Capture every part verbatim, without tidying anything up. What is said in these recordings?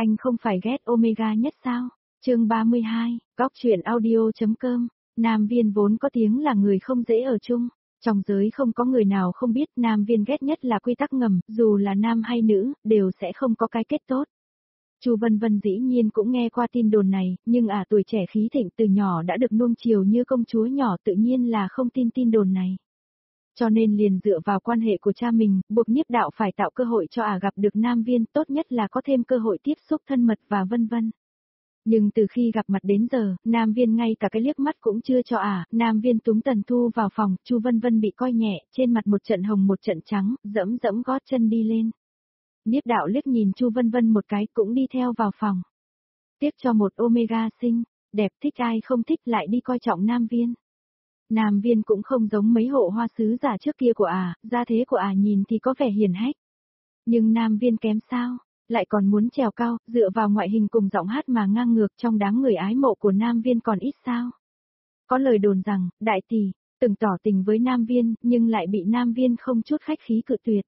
Anh không phải ghét Omega nhất sao? Chương ba mươi hai, Góc truyện audio.com. Nam Viên vốn có tiếng là người không dễ ở chung. Trong giới không có người nào không biết Nam Viên ghét nhất là quy tắc ngầm, dù là nam hay nữ, đều sẽ không có cái kết tốt. Chu Vân Vân dĩ nhiên cũng nghe qua tin đồn này, nhưng à tuổi trẻ khí thịnh từ nhỏ đã được nuông chiều như công chúa nhỏ tự nhiên là không tin tin đồn này. Cho nên liền dựa vào quan hệ của cha mình, buộc Niếp Đạo phải tạo cơ hội cho ả gặp được Nam Viên, tốt nhất là có thêm cơ hội tiếp xúc thân mật và vân vân. Nhưng từ khi gặp mặt đến giờ, Nam Viên ngay cả cái liếc mắt cũng chưa cho ả, Nam Viên túm Tần Thu vào phòng, Chu Vân Vân bị coi nhẹ, trên mặt một trận hồng một trận trắng, dẫm dẫm gót chân đi lên. Niếp Đạo liếc nhìn Chu Vân Vân một cái cũng đi theo vào phòng. Tiếc cho một Omega xinh, đẹp thích ai không thích lại đi coi trọng Nam Viên. Nam Viên cũng không giống mấy hộ hoa sứ giả trước kia của ả, gia thế của ả nhìn thì có vẻ hiền hách. Nhưng Nam Viên kém sao, lại còn muốn trèo cao, dựa vào ngoại hình cùng giọng hát mà ngang ngược trong đám người ái mộ của Nam Viên còn ít sao. Có lời đồn rằng, đại tỷ, từng tỏ tình với Nam Viên, nhưng lại bị Nam Viên không chút khách khí cự tuyệt.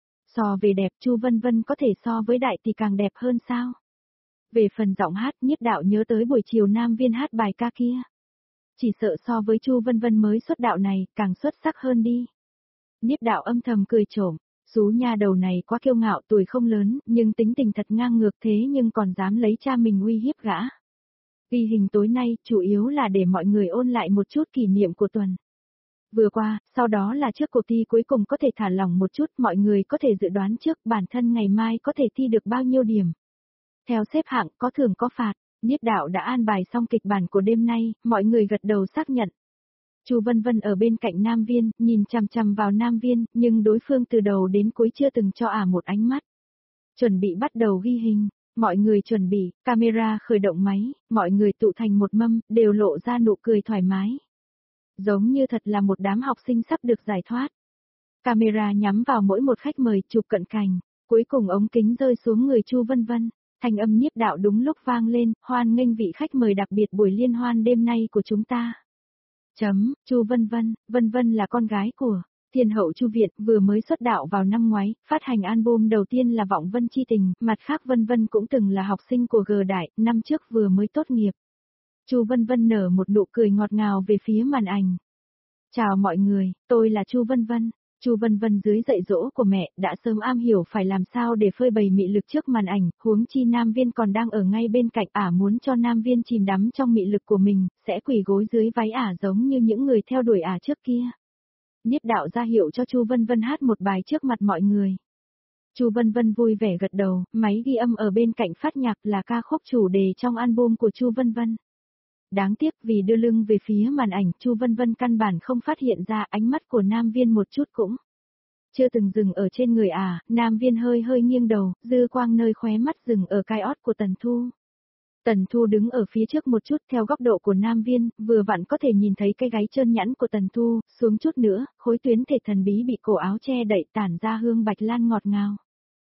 So về đẹp Chu Vân Vân có thể so với đại tỷ càng đẹp hơn sao? Về phần giọng hát, Niếp Đạo nhớ tới buổi chiều Nam Viên hát bài ca kia. Chỉ sợ so với Chu Vân Vân mới xuất đạo này, càng xuất sắc hơn đi. Niếp Đạo âm thầm cười trộm, xú nha đầu này quá kiêu ngạo, tuổi không lớn, nhưng tính tình thật ngang ngược thế nhưng còn dám lấy cha mình uy hiếp gã. Ghi hình tối nay, chủ yếu là để mọi người ôn lại một chút kỷ niệm của tuần vừa qua, sau đó là trước cuộc thi cuối cùng có thể thả lỏng một chút, mọi người có thể dự đoán trước bản thân ngày mai có thể thi được bao nhiêu điểm. Theo xếp hạng, có thưởng có phạt. Niếp Đạo đã an bài xong kịch bản của đêm nay, mọi người gật đầu xác nhận. Chu Vân Vân ở bên cạnh Nam Viên, nhìn chằm chằm vào Nam Viên, nhưng đối phương từ đầu đến cuối chưa từng cho ả một ánh mắt. Chuẩn bị bắt đầu ghi hình, mọi người chuẩn bị, camera khởi động máy, mọi người tụ thành một mâm, đều lộ ra nụ cười thoải mái. Giống như thật là một đám học sinh sắp được giải thoát. Camera nhắm vào mỗi một khách mời chụp cận cảnh, cuối cùng ống kính rơi xuống người Chu Vân Vân. Thanh âm Niếp Đạo đúng lúc vang lên, hoan nghênh vị khách mời đặc biệt buổi liên hoan đêm nay của chúng ta. Chấm, Chu Vân Vân, Vân Vân là con gái của Thiên hậu Chu Viện, vừa mới xuất đạo vào năm ngoái, phát hành album đầu tiên là Vọng Vân Chi Tình, mặt khác Vân Vân cũng từng là học sinh của G Đại, năm trước vừa mới tốt nghiệp. Chu Vân Vân nở một nụ cười ngọt ngào về phía màn ảnh. Chào mọi người, tôi là Chu Vân Vân. Chu Vân Vân dưới dạy dỗ của mẹ đã sớm am hiểu phải làm sao để phơi bày mị lực trước màn ảnh, huống chi Nam Viên còn đang ở ngay bên cạnh ả, muốn cho Nam Viên chìm đắm trong mị lực của mình, sẽ quỳ gối dưới váy ả giống như những người theo đuổi ả trước kia. Niếp Đạo ra hiệu cho Chu Vân Vân hát một bài trước mặt mọi người. Chu Vân Vân vui vẻ gật đầu, máy ghi âm ở bên cạnh phát nhạc là ca khúc chủ đề trong album của Chu Vân Vân. Đáng tiếc vì đưa lưng về phía màn ảnh, Chu Vân Vân căn bản không phát hiện ra ánh mắt của Nam Viên một chút cũng chưa từng dừng ở trên người ả, Nam Viên hơi hơi nghiêng đầu, dư quang nơi khóe mắt dừng ở cái ót của Tần Thu. Tần Thu đứng ở phía trước một chút theo góc độ của Nam Viên, vừa vặn có thể nhìn thấy cái gáy trơn nhẵn của Tần Thu, xuống chút nữa, khối tuyến thể thần bí bị cổ áo che đậy tản ra hương bạch lan ngọt ngào.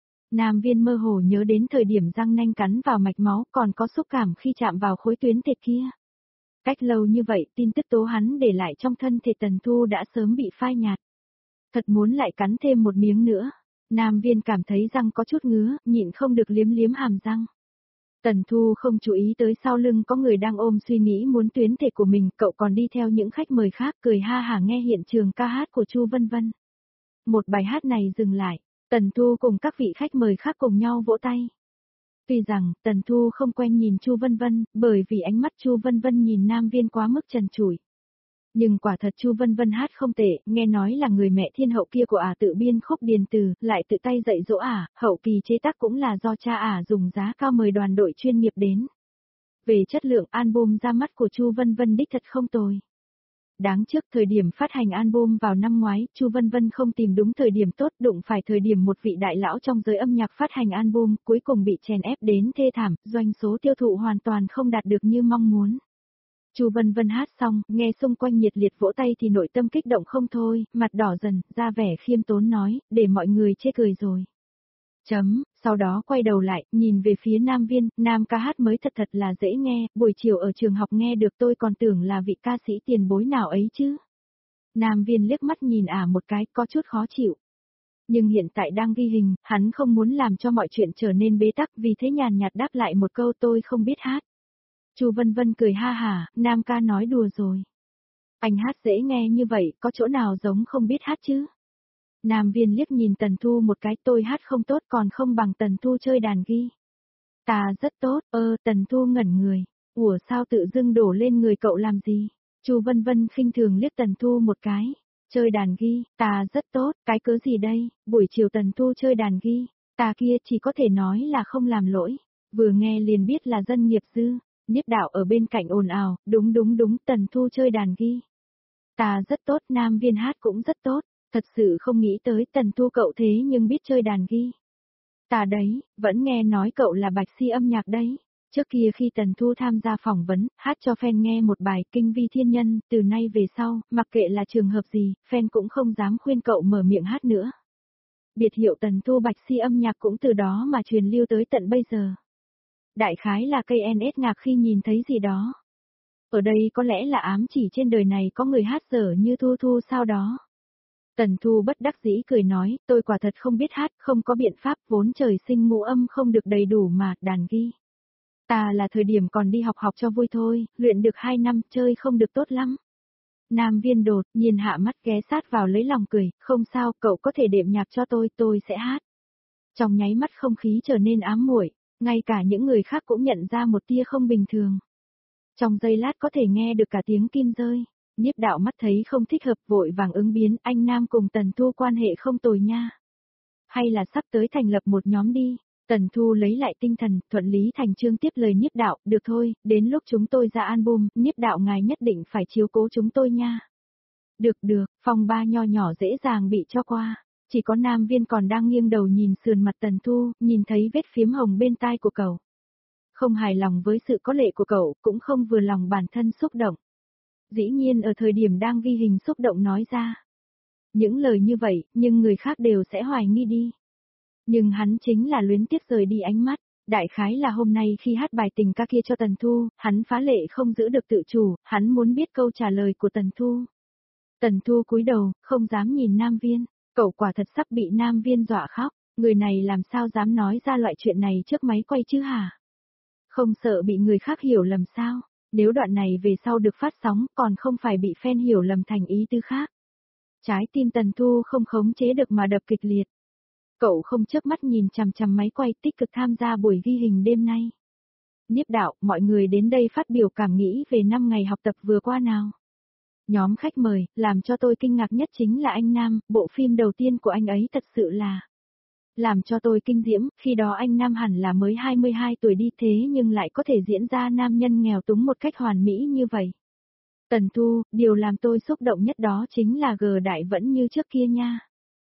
Nam Viên mơ hồ nhớ đến thời điểm răng nanh cắn vào mạch máu, còn có xúc cảm khi chạm vào khối tuyến thể kia. Cách lâu như vậy, tin tức tố hắn để lại trong thân thể Tần Thu đã sớm bị phai nhạt. Thật muốn lại cắn thêm một miếng nữa. Nam Viên cảm thấy răng có chút ngứa, nhịn không được liếm liếm hàm răng. Tần Thu không chú ý tới sau lưng có người đang ôm suy nghĩ muốn tuyến thể của mình, cậu còn đi theo những khách mời khác cười ha hả nghe hiện trường ca hát của Chu Vân Vân. Một bài hát này dừng lại, Tần Thu cùng các vị khách mời khác cùng nhau vỗ tay. Tuy rằng, Tần Thu không quen nhìn Chu Vân Vân, bởi vì ánh mắt Chu Vân Vân nhìn Nam Viên quá mức trần trụi. Nhưng quả thật Chu Vân Vân hát không tệ, nghe nói là người mẹ thiên hậu kia của ả tự biên khúc điền từ, lại tự tay dạy dỗ ả, hậu kỳ chế tác cũng là do cha ả dùng giá cao mời đoàn đội chuyên nghiệp đến. Về chất lượng album ra mắt của Chu Vân Vân đích thật không tồi. Đáng trước thời điểm phát hành album vào năm ngoái, Chu Vân Vân không tìm đúng thời điểm tốt, đụng phải thời điểm một vị đại lão trong giới âm nhạc phát hành album, cuối cùng bị chèn ép đến thê thảm, doanh số tiêu thụ hoàn toàn không đạt được như mong muốn. Chu Vân Vân hát xong, nghe xung quanh nhiệt liệt vỗ tay thì nội tâm kích động không thôi, mặt đỏ dần, ra vẻ khiêm tốn nói, để mọi người chê cười rồi. Chấm, sau đó quay đầu lại, nhìn về phía Nam Viên, Nam ca hát mới thật thật là dễ nghe, buổi chiều ở trường học nghe được tôi còn tưởng là vị ca sĩ tiền bối nào ấy chứ. Nam Viên liếc mắt nhìn ả một cái, có chút khó chịu. Nhưng hiện tại đang ghi hình, hắn không muốn làm cho mọi chuyện trở nên bế tắc, vì thế nhàn nhạt đáp lại một câu tôi không biết hát. Chu Vân Vân cười ha hả, Nam ca nói đùa rồi. Anh hát dễ nghe như vậy, có chỗ nào giống không biết hát chứ? Nam Viên liếc nhìn Tần Thu một cái, tôi hát không tốt còn không bằng Tần Thu chơi đàn ghi. Ta rất tốt, ơ, Tần Thu ngẩn người. Ủa sao tự dưng đổ lên người cậu làm gì? Chu Vân Vân khinh thường liếc Tần Thu một cái. Chơi đàn ghi, ta rất tốt, cái cớ gì đây? Buổi chiều Tần Thu chơi đàn ghi, ta kia chỉ có thể nói là không làm lỗi. Vừa nghe liền biết là dân nghiệp dư. Niếp Đạo ở bên cạnh ồn ào, đúng đúng đúng, Tần Thu chơi đàn ghi. Ta rất tốt, Nam Viên hát cũng rất tốt, thật sự không nghĩ tới Tần Thu cậu thế nhưng biết chơi đàn ghi. Ta đấy, vẫn nghe nói cậu là bạch si âm nhạc đấy. Trước kia khi Tần Thu tham gia phỏng vấn, hát cho fan nghe một bài Kinh Vi Thiên Nhân, từ nay về sau, mặc kệ là trường hợp gì, fan cũng không dám khuyên cậu mở miệng hát nữa. Biệt hiệu Tần Thu bạch si âm nhạc cũng từ đó mà truyền lưu tới tận bây giờ. Đại khái là cây en ét ngạc khi nhìn thấy gì đó. Ở đây có lẽ là ám chỉ trên đời này có người hát dở như Thu Thu sao đó. Tần Thu bất đắc dĩ cười nói, tôi quả thật không biết hát, không có biện pháp, vốn trời sinh ngũ âm không được đầy đủ mà, đàn ghi. Ta là thời điểm còn đi học học cho vui thôi, luyện được hai năm, chơi không được tốt lắm. Nam Viên đột nhiên hạ mắt ghé sát vào lấy lòng cười, không sao, cậu có thể đệm nhạc cho tôi, tôi sẽ hát. Trong nháy mắt không khí trở nên ám muội, ngay cả những người khác cũng nhận ra một tia không bình thường. Trong giây lát có thể nghe được cả tiếng kim rơi. Niếp Đạo mắt thấy không thích hợp vội vàng ứng biến, anh Nam cùng Tần Thu quan hệ không tồi nha. Hay là sắp tới thành lập một nhóm đi. Tần Thu lấy lại tinh thần, thuận lý thành chương tiếp lời Niếp Đạo, được thôi, đến lúc chúng tôi ra album, Niếp Đạo ngài nhất định phải chiếu cố chúng tôi nha. Được được, phòng ba nho nhỏ dễ dàng bị cho qua. Chỉ có Nam Viên còn đang nghiêng đầu nhìn sườn mặt Tần Thu, nhìn thấy vết phiếm hồng bên tai của cậu. Không hài lòng với sự có lệ của cậu, cũng không vừa lòng bản thân xúc động. Dĩ nhiên ở thời điểm đang ghi hình xúc động nói ra. Những lời như vậy, nhưng người khác đều sẽ hoài nghi đi. Nhưng hắn chính là luyến tiếc rời đi ánh mắt. Đại khái là hôm nay khi hát bài tình ca kia cho Tần Thu, hắn phá lệ không giữ được tự chủ, hắn muốn biết câu trả lời của Tần Thu. Tần Thu cúi đầu, không dám nhìn Nam Viên, cậu quả thật sắp bị Nam Viên dọa khóc, người này làm sao dám nói ra loại chuyện này trước máy quay chứ hả? Không sợ bị người khác hiểu lầm sao? Nếu đoạn này về sau được phát sóng còn không phải bị fan hiểu lầm thành ý tư khác. Trái tim Tần Thu không khống chế được mà đập kịch liệt. Cậu không chớp mắt nhìn chằm chằm máy quay tích cực tham gia buổi ghi hình đêm nay. Niếp Đạo, mọi người đến đây phát biểu cảm nghĩ về năm ngày học tập vừa qua nào. Nhóm khách mời, làm cho tôi kinh ngạc nhất chính là anh Nam, bộ phim đầu tiên của anh ấy thật sự là làm cho tôi kinh diễm, khi đó anh Nam hẳn là mới hai mươi hai tuổi đi thế nhưng lại có thể diễn ra nam nhân nghèo túng một cách hoàn mỹ như vậy. Tần Thu, điều làm tôi xúc động nhất đó chính là G Đại vẫn như trước kia nha.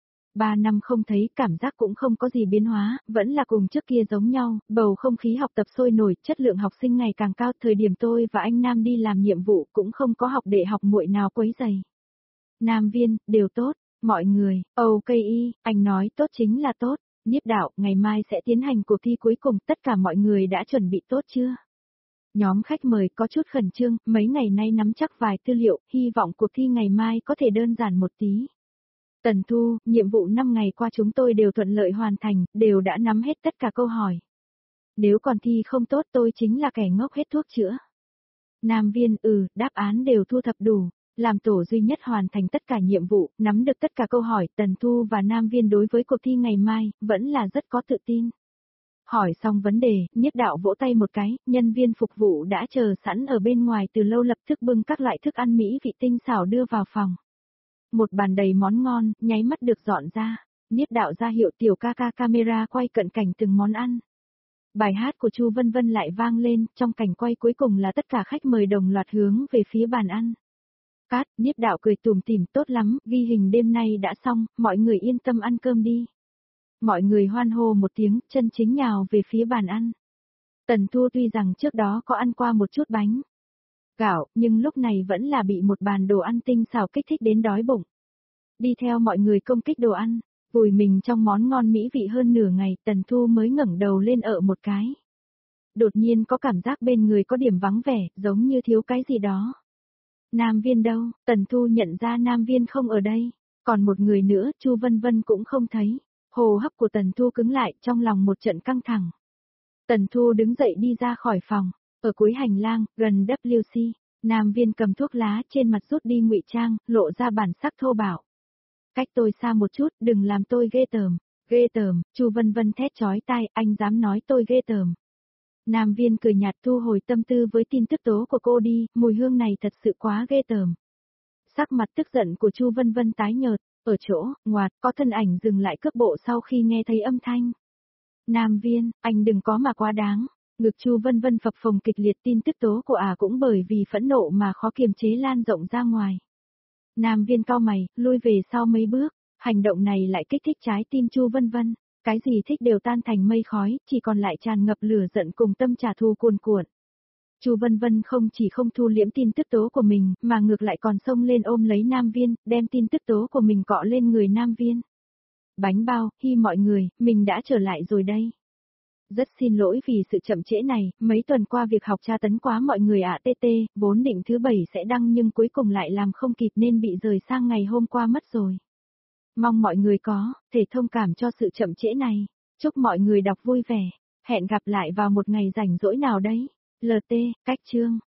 Ba năm không thấy, cảm giác cũng không có gì biến hóa, vẫn là cùng trước kia giống nhau, bầu không khí học tập sôi nổi, chất lượng học sinh ngày càng cao, thời điểm tôi và anh Nam đi làm nhiệm vụ cũng không có học đệ học muội nào quấy rầy. Nam Viên, đều tốt, mọi người, ok y, anh nói tốt chính là tốt. Niếp Đạo, ngày mai sẽ tiến hành cuộc thi cuối cùng, tất cả mọi người đã chuẩn bị tốt chưa? Nhóm khách mời có chút khẩn trương, mấy ngày nay nắm chắc vài tư liệu, hy vọng cuộc thi ngày mai có thể đơn giản một tí. Tần Thu, nhiệm vụ năm ngày qua chúng tôi đều thuận lợi hoàn thành, đều đã nắm hết tất cả câu hỏi. Nếu còn thi không tốt tôi chính là kẻ ngốc hết thuốc chữa. Nam Viên, ừ, đáp án đều thu thập đủ. Làm tổ duy nhất hoàn thành tất cả nhiệm vụ, nắm được tất cả câu hỏi, Tần Thu và Nam Viên đối với cuộc thi ngày mai, vẫn là rất có tự tin. Hỏi xong vấn đề, Niếp Đạo vỗ tay một cái, nhân viên phục vụ đã chờ sẵn ở bên ngoài từ lâu lập tức bưng các loại thức ăn mỹ vị tinh xảo đưa vào phòng. Một bàn đầy món ngon, nháy mắt được dọn ra. Niếp Đạo ra hiệu tiểu ca ca camera quay cận cảnh từng món ăn. Bài hát của Chu Vân Vân lại vang lên, trong cảnh quay cuối cùng là tất cả khách mời đồng loạt hướng về phía bàn ăn. Cát, Niếp Đạo cười tủm tỉm, tốt lắm, ghi hình đêm nay đã xong, mọi người yên tâm ăn cơm đi. Mọi người hoan hô một tiếng, chân chính nhào về phía bàn ăn. Tần Thu tuy rằng trước đó có ăn qua một chút bánh gạo, nhưng lúc này vẫn là bị một bàn đồ ăn tinh xảo kích thích đến đói bụng. Đi theo mọi người công kích đồ ăn, vùi mình trong món ngon mỹ vị hơn nửa ngày, Tần Thu mới ngẩng đầu lên ở một cái. Đột nhiên có cảm giác bên người có điểm vắng vẻ, giống như thiếu cái gì đó. Nam Viên đâu? Tần Thu nhận ra Nam Viên không ở đây, còn một người nữa, Chu Vân Vân cũng không thấy. Hô hấp của Tần Thu cứng lại, trong lòng một trận căng thẳng. Tần Thu đứng dậy đi ra khỏi phòng, ở cuối hành lang, gần W C, Nam Viên cầm thuốc lá trên mặt rút đi ngụy trang, lộ ra bản sắc thô bạo. Cách tôi xa một chút, đừng làm tôi ghê tởm. Ghê tởm, Chu Vân Vân thét chói tai, anh dám nói tôi ghê tởm. Nam Viên cười nhạt thu hồi tâm tư với tin tức tố của cô đi, mùi hương này thật sự quá ghê tởm. Sắc mặt tức giận của Chu Vân Vân tái nhợt, ở chỗ, ngoạt, có thân ảnh dừng lại cước bộ sau khi nghe thấy âm thanh. Nam Viên, anh đừng có mà quá đáng. Ngực Chu Vân Vân phập phồng kịch liệt, tin tức tố của ả à cũng bởi vì phẫn nộ mà khó kiềm chế lan rộng ra ngoài. Nam Viên cau mày, lui về sau mấy bước, hành động này lại kích thích trái tim Chu Vân Vân, cái gì thích đều tan thành mây khói, chỉ còn lại tràn ngập lửa giận cùng tâm trả thù cuồn cuộn. Chu Vân Vân không chỉ không thu liễm tin tức tố của mình, mà ngược lại còn xông lên ôm lấy Nam Viên, đem tin tức tố của mình cọ lên người Nam Viên. Bánh bao, hi mọi người, mình đã trở lại rồi đây. Rất xin lỗi vì sự chậm trễ này, mấy tuần qua việc học tra tấn quá mọi người ạ. tê tê, vốn định thứ bảy sẽ đăng nhưng cuối cùng lại làm không kịp nên bị rời sang ngày hôm qua mất rồi. Mong mọi người có thể thông cảm cho sự chậm trễ này. Chúc mọi người đọc vui vẻ. Hẹn gặp lại vào một ngày rảnh rỗi nào đấy. lờ tê, cách chương.